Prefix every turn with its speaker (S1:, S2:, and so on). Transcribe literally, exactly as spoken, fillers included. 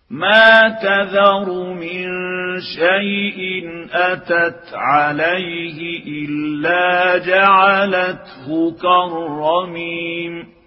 S1: ما تذر من شيء أتت عليه إلا جعلته كالرميم